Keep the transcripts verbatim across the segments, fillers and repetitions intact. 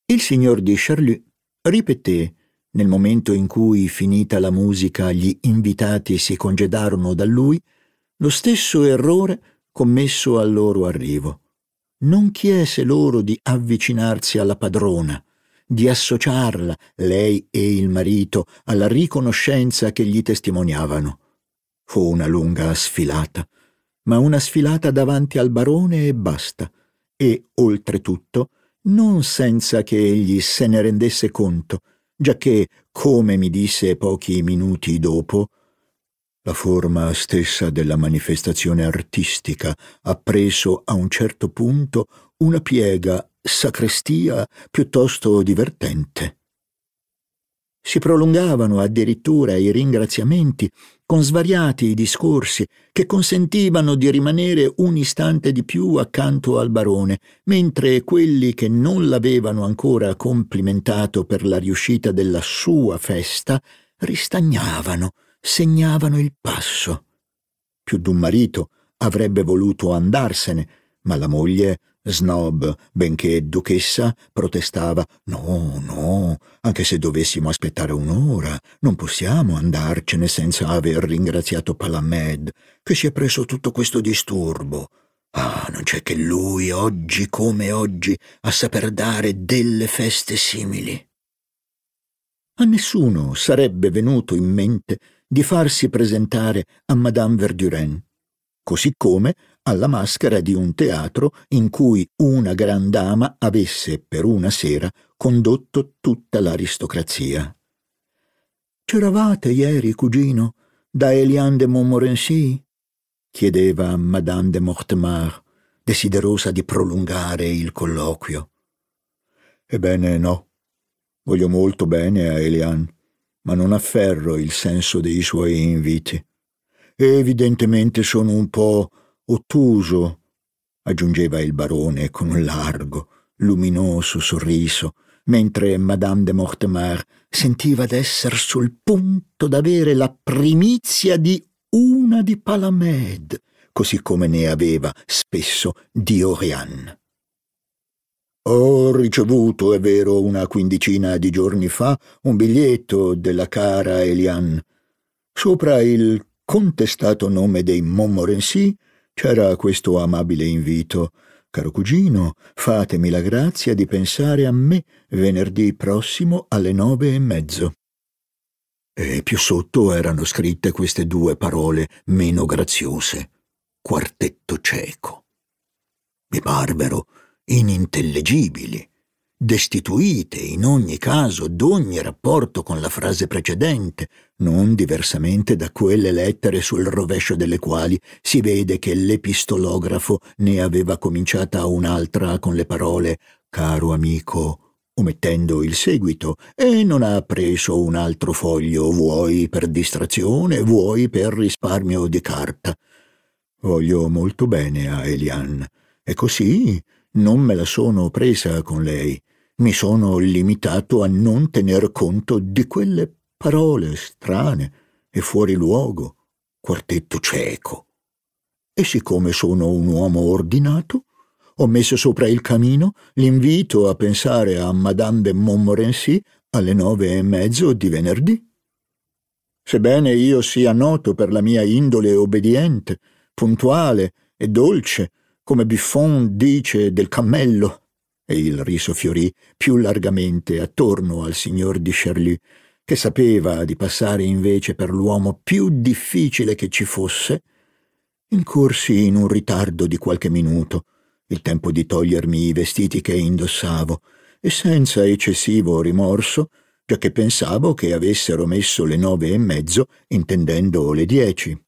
Il signor di Charlus ripeté, nel momento in cui, finita la musica, gli invitati si congedarono da lui, lo stesso errore commesso al loro arrivo. Non chiese loro di avvicinarsi alla padrona, di associarla, lei e il marito, alla riconoscenza che gli testimoniavano. Fu una lunga sfilata, ma una sfilata davanti al barone e basta, e, oltretutto, non senza che egli se ne rendesse conto, giacché, come mi disse pochi minuti dopo, la forma stessa della manifestazione artistica ha preso a un certo punto una piega sacrestia piuttosto divertente. Si prolungavano addirittura i ringraziamenti con svariati discorsi che consentivano di rimanere un istante di più accanto al barone, mentre quelli che non l'avevano ancora complimentato per la riuscita della sua festa ristagnavano, segnavano il passo. Più d'un marito avrebbe voluto andarsene, ma la moglie, snob benché duchessa, protestava: «No, no, anche se dovessimo aspettare un'ora, non possiamo andarcene senza aver ringraziato Palamède, che si è preso tutto questo disturbo. Ah, non c'è che lui, oggi come oggi, a saper dare delle feste simili». A nessuno sarebbe venuto in mente di farsi presentare a Madame Verdurin, così come alla maschera di un teatro in cui una gran dama avesse per una sera condotto tutta l'aristocrazia. «C'eravate ieri, cugino, da Eliane de Montmorency?» chiedeva Madame de Mortemar, desiderosa di prolungare il colloquio. «Ebbene no, voglio molto bene a Eliane, ma non afferro il senso dei suoi inviti. Evidentemente sono un po' ottuso», aggiungeva il barone con un largo, luminoso sorriso, mentre Madame de Mortemar sentiva d'esser sul punto d'avere la primizia di una di Palamède, così come ne aveva spesso di Oriane. «Ho ricevuto, è vero, una quindicina di giorni fa, un biglietto della cara Eliane. Sopra il contestato nome dei Montmorency c'era questo amabile invito: «Caro cugino, fatemi la grazia di pensare a me venerdì prossimo alle nove e mezzo». E più sotto erano scritte queste due parole meno graziose: «Quartetto cieco». Mi parvero inintellegibili, destituite in ogni caso d'ogni rapporto con la frase precedente, non diversamente da quelle lettere sul rovescio delle quali si vede che l'epistolografo ne aveva cominciata un'altra con le parole «caro amico», omettendo il seguito, e non ha preso un altro foglio, vuoi per distrazione, vuoi per risparmio di carta. Voglio molto bene a Eliane, e così non me la sono presa con lei. Mi sono limitato a non tener conto di quelle parole strane e fuori luogo, quartetto cieco. E siccome sono un uomo ordinato, ho messo sopra il camino l'invito a pensare a Madame de Montmorency alle nove e mezzo di venerdì. Sebbene io sia noto per la mia indole obbediente, puntuale e dolce, come Buffon dice del cammello, e il riso fiorì più largamente attorno al signor di Charlus, che sapeva di passare invece per l'uomo più difficile che ci fosse, incorsi in un ritardo di qualche minuto, il tempo di togliermi i vestiti che indossavo, e senza eccessivo rimorso, giacché pensavo che avessero messo le nove e mezzo intendendo le dieci.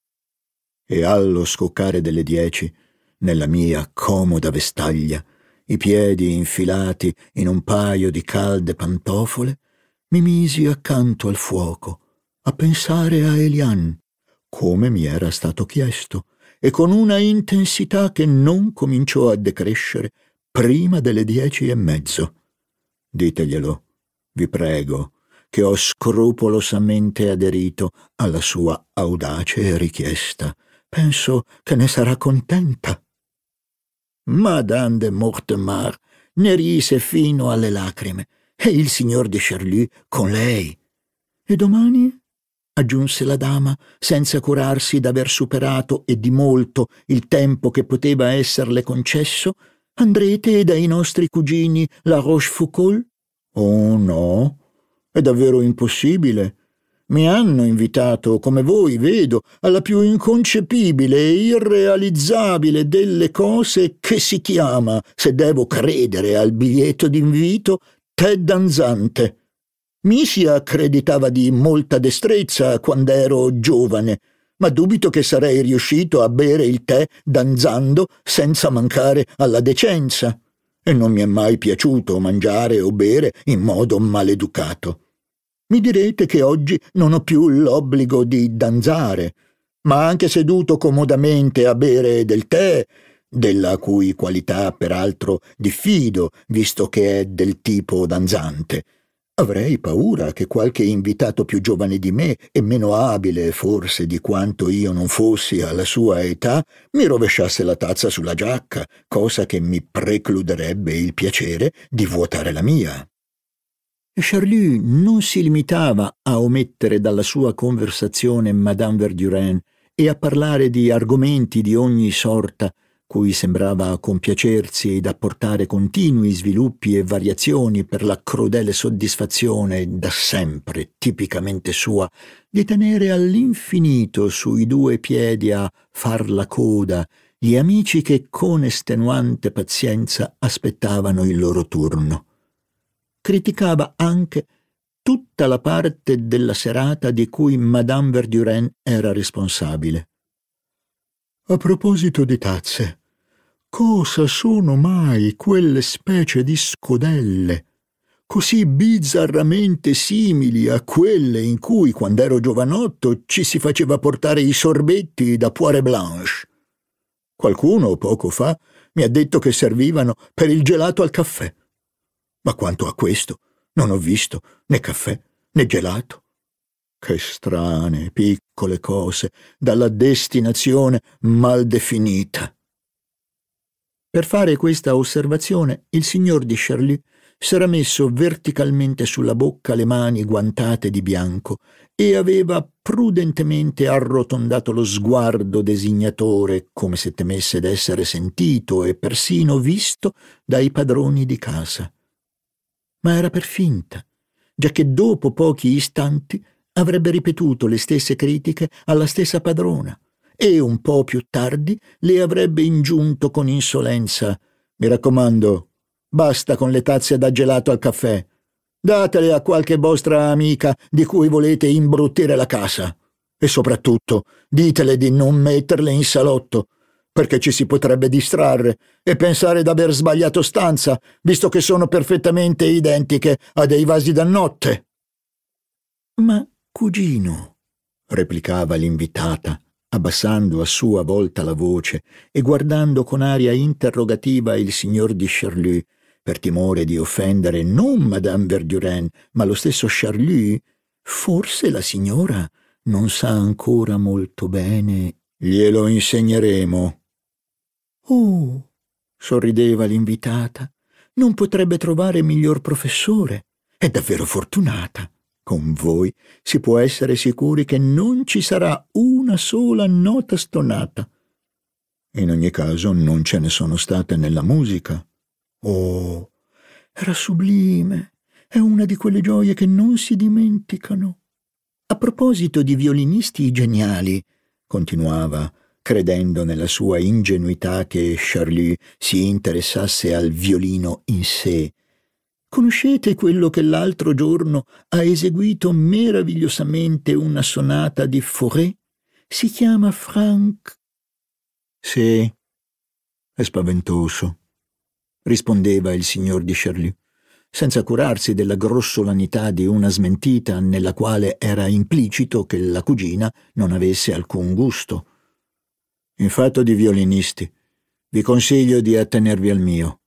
E allo scoccare delle dieci, nella mia comoda vestaglia, i piedi infilati in un paio di calde pantofole, mi misi accanto al fuoco a pensare a Eliane, come mi era stato chiesto, e con una intensità che non cominciò a decrescere prima delle dieci e mezzo. Diteglielo, vi prego, che ho scrupolosamente aderito alla sua audace richiesta. Penso che ne sarà contenta. Madame de Mortemar ne rise fino alle lacrime, e il signor de Charlus con lei. «E domani?» aggiunse la dama, senza curarsi d'aver superato e di molto il tempo che poteva esserle concesso. «Andrete dai nostri cugini La Rochefoucauld?» «Oh no, è davvero impossibile. Mi hanno invitato, come voi vedo, alla più inconcepibile e irrealizzabile delle cose, che si chiama, se devo credere al biglietto d'invito, tè danzante. Mi si accreditava di molta destrezza quando ero giovane, ma dubito che sarei riuscito a bere il tè danzando senza mancare alla decenza, e non mi è mai piaciuto mangiare o bere in modo maleducato. Mi direte che oggi non ho più l'obbligo di danzare, ma anche seduto comodamente a bere del tè, della cui qualità peraltro diffido, visto che è del tipo danzante, avrei paura che qualche invitato più giovane di me e meno abile forse di quanto io non fossi alla sua età mi rovesciasse la tazza sulla giacca, cosa che mi precluderebbe il piacere di vuotare la mia». Charlus non si limitava a omettere dalla sua conversazione Madame Verdurin e a parlare di argomenti di ogni sorta, cui sembrava compiacersi ed apportare continui sviluppi e variazioni per la crudele soddisfazione, da sempre tipicamente sua, di tenere all'infinito sui due piedi a far la coda gli amici che con estenuante pazienza aspettavano il loro turno. Criticava anche tutta la parte della serata di cui Madame Verdurin era responsabile. «A proposito di tazze, cosa sono mai quelle specie di scodelle, così bizzarramente simili a quelle in cui, quando ero giovanotto, ci si faceva portare i sorbetti da poire blanche? Qualcuno, poco fa, mi ha detto che servivano per il gelato al caffè. Ma quanto a questo, non ho visto né caffè né gelato. Che strane, piccole cose, dalla destinazione mal definita». Per fare questa osservazione, il signor de Charlus s'era messo verticalmente sulla bocca le mani guantate di bianco e aveva prudentemente arrotondato lo sguardo designatore, come se temesse d'essere sentito e persino visto dai padroni di casa. Ma era per finta, giacché dopo pochi istanti avrebbe ripetuto le stesse critiche alla stessa padrona e un po' più tardi le avrebbe ingiunto con insolenza: «Mi raccomando, basta con le tazze da gelato al caffè. Datele a qualche vostra amica di cui volete imbruttire la casa. E soprattutto ditele di non metterle in salotto, perché ci si potrebbe distrarre e pensare d'aver sbagliato stanza, visto che sono perfettamente identiche a dei vasi da notte». «Ma, cugino», replicava l'invitata, abbassando a sua volta la voce e guardando con aria interrogativa il signor de Charlus, per timore di offendere non Madame Verdurin, ma lo stesso Charlus, «forse la signora non sa ancora molto bene». «Glielo insegneremo». «Oh», sorrideva l'invitata, «non potrebbe trovare miglior professore. È davvero fortunata. Con voi si può essere sicuri che non ci sarà una sola nota stonata». «In ogni caso non ce ne sono state nella musica». «Oh, era sublime. È una di quelle gioie che non si dimenticano. A proposito di violinisti geniali», continuava, credendo nella sua ingenuità che Charlus si interessasse al violino in sé, «conoscete quello che l'altro giorno ha eseguito meravigliosamente una sonata di Fauré? Si chiama Franck». «Sì, è spaventoso», rispondeva il signor de Charlus, senza curarsi della grossolanità di una smentita nella quale era implicito che la cugina non avesse alcun gusto. «In fatto di violinisti, vi consiglio di attenervi al mio».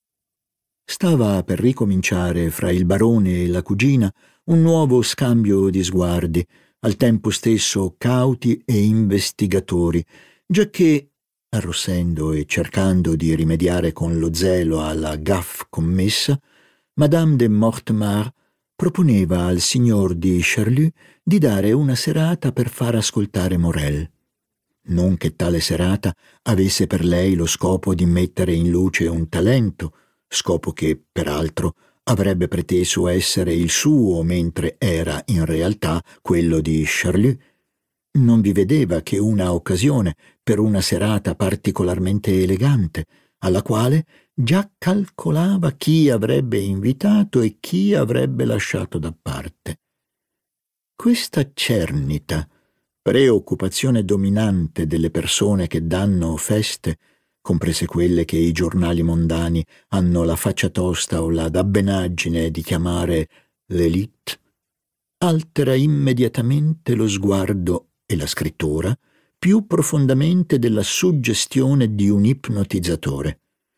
Stava per ricominciare fra il barone e la cugina un nuovo scambio di sguardi, al tempo stesso cauti e investigatori, giacché arrossendo e cercando di rimediare con lo zelo alla gaffe commessa, Madame de Mortemar proponeva al signor di Charlus di dare una serata per far ascoltare Morel. Non che tale serata avesse per lei lo scopo di mettere in luce un talento, scopo che, peraltro, avrebbe preteso essere il suo mentre era in realtà quello di Charlus. Non vi vedeva che una occasione per una serata particolarmente elegante, alla quale già calcolava chi avrebbe invitato e chi avrebbe lasciato da parte. Questa cernita, preoccupazione dominante delle persone che danno feste, comprese quelle che i giornali mondani hanno la faccia tosta o la dabbenaggine di chiamare l'élite, altera immediatamente lo sguardo e la scrittura più profondamente della suggestione di un ipnotizzatore.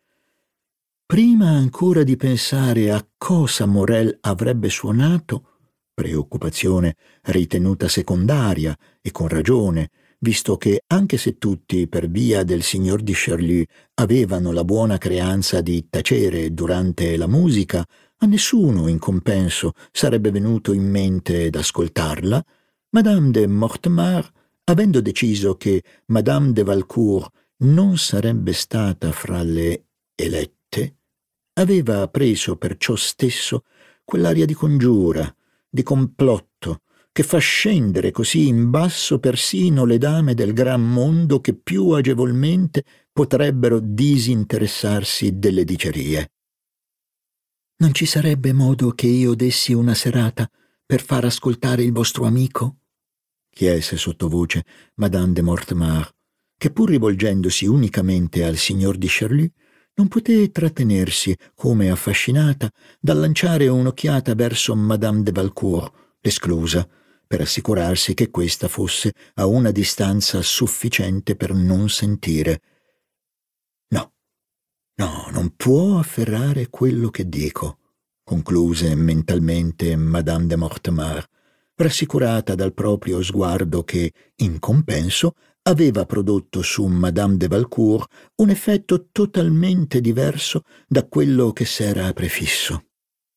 Prima ancora di pensare a cosa Morel avrebbe suonato, preoccupazione ritenuta secondaria e con ragione, visto che anche se tutti per via del signor di Charlus avevano la buona creanza di tacere durante la musica, a nessuno in compenso sarebbe venuto in mente d'ascoltarla, Madame de Mortemar, avendo deciso che Madame de Valcourt non sarebbe stata fra le elette, aveva preso per ciò stesso quell'aria di congiura, di complotto, che fa scendere così in basso persino le dame del gran mondo che più agevolmente potrebbero disinteressarsi delle dicerie. «Non ci sarebbe modo che io dessi una serata per far ascoltare il vostro amico?» chiese sottovoce Madame de Mortemar, che pur rivolgendosi unicamente al signor di Charlus, non poté trattenersi, come affascinata, dal lanciare un'occhiata verso Madame de Valcourt, l'esclusa, per assicurarsi che questa fosse a una distanza sufficiente per non sentire. «No, no, non può afferrare quello che dico», concluse mentalmente Madame de Mortemar, rassicurata dal proprio sguardo che, in compenso, aveva prodotto su Madame de Valcourt un effetto totalmente diverso da quello che s'era prefisso.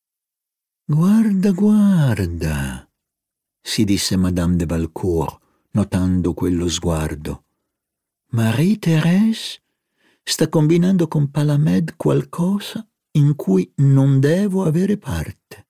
«Guarda, guarda», si disse Madame de Valcourt, notando quello sguardo. «Marie-Thérèse sta combinando con Palamède qualcosa in cui non devo avere parte».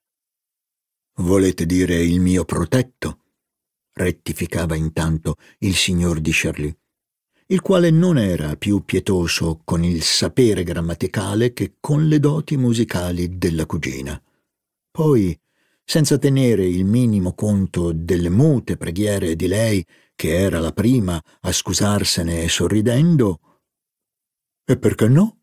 «Volete dire il mio protetto?» rettificava intanto il signor di Charlus, il quale non era più pietoso con il sapere grammaticale che con le doti musicali della cugina. Poi, senza tenere il minimo conto delle mute preghiere di lei, che era la prima a scusarsene sorridendo, «E perché no?»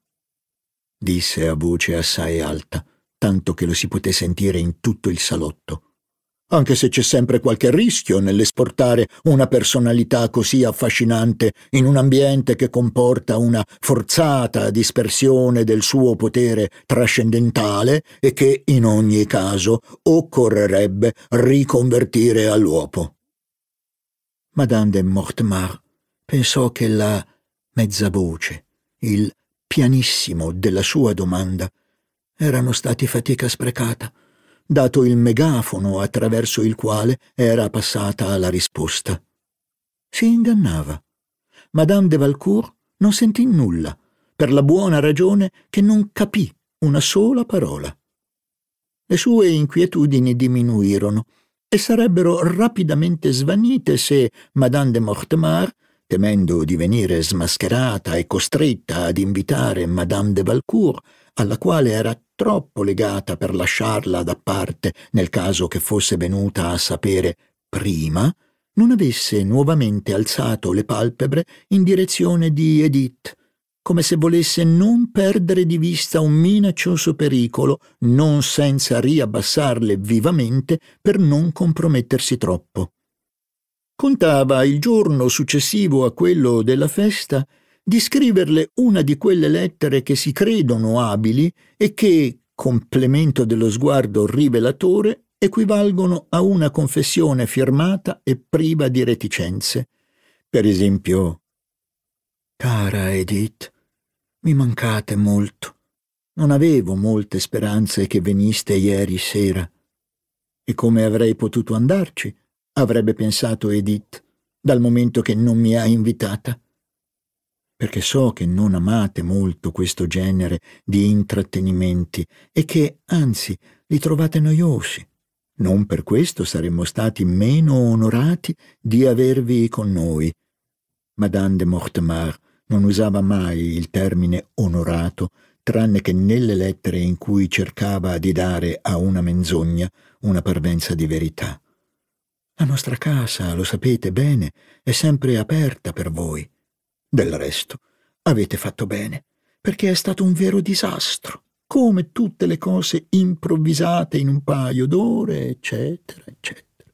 disse a voce assai alta, tanto che lo si poté sentire in tutto il salotto. «Anche se c'è sempre qualche rischio nell'esportare una personalità così affascinante in un ambiente che comporta una forzata dispersione del suo potere trascendentale e che, in ogni caso, occorrerebbe riconvertire all'uopo». Madame de Mortemar pensò che la mezza voce, il pianissimo della sua domanda, erano stati fatica sprecata, dato il megafono attraverso il quale era passata la risposta. Si ingannava. Madame de Valcourt non sentì nulla, per la buona ragione che non capì una sola parola. Le sue inquietudini diminuirono e sarebbero rapidamente svanite se Madame de Mortemar, temendo di venire smascherata e costretta ad invitare Madame de Valcourt, alla quale era troppo legata per lasciarla da parte nel caso che fosse venuta a sapere prima, non avesse nuovamente alzato le palpebre in direzione di Edith, come se volesse non perdere di vista un minaccioso pericolo, non senza riabbassarle vivamente per non compromettersi troppo. Contava il giorno successivo a quello della festa di scriverle una di quelle lettere che si credono abili e che, complemento dello sguardo rivelatore, equivalgono a una confessione firmata e priva di reticenze. Per esempio, Cara Edith, mi mancate molto. Non avevo molte speranze che veniste ieri sera. E come avrei potuto andarci? Avrebbe pensato Edith, dal momento che non mi ha invitata. Perché so che non amate molto questo genere di intrattenimenti e che, anzi, li trovate noiosi. Non per questo saremmo stati meno onorati di avervi con noi. Madame de Mortemar non usava mai il termine onorato, tranne che nelle lettere in cui cercava di dare a una menzogna una parvenza di verità. La nostra casa, lo sapete bene, è sempre aperta per voi. Del resto, avete fatto bene, perché è stato un vero disastro, come tutte le cose improvvisate in un paio d'ore, eccetera, eccetera.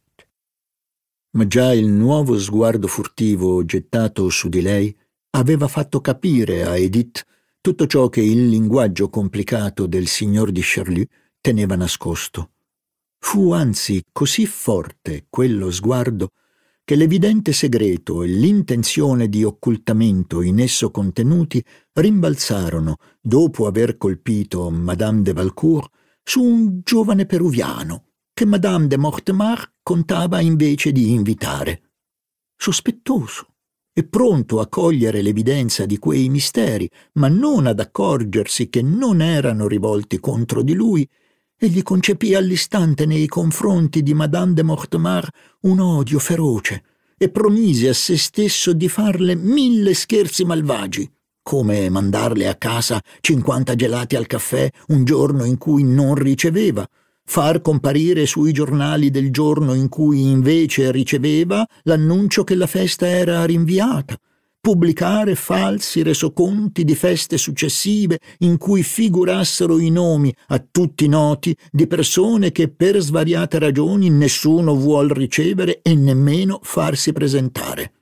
Ma già il nuovo sguardo furtivo gettato su di lei aveva fatto capire a Edith tutto ciò che il linguaggio complicato del signor di Charlus teneva nascosto. Fu anzi così forte quello sguardo che l'evidente segreto e l'intenzione di occultamento in esso contenuti rimbalzarono, dopo aver colpito Madame de Valcourt, su un giovane peruviano che Madame de Mortemar contava invece di invitare. Sospettoso e pronto a cogliere l'evidenza di quei misteri, ma non ad accorgersi che non erano rivolti contro di lui, egli concepì all'istante nei confronti di Madame de Mortemar un odio feroce e promise a se stesso di farle mille scherzi malvagi, come mandarle a casa cinquanta gelati al caffè un giorno in cui non riceveva, far comparire sui giornali del giorno in cui invece riceveva l'annuncio che la festa era rinviata, pubblicare falsi resoconti di feste successive in cui figurassero i nomi a tutti noti di persone che per svariate ragioni nessuno vuol ricevere e nemmeno farsi presentare.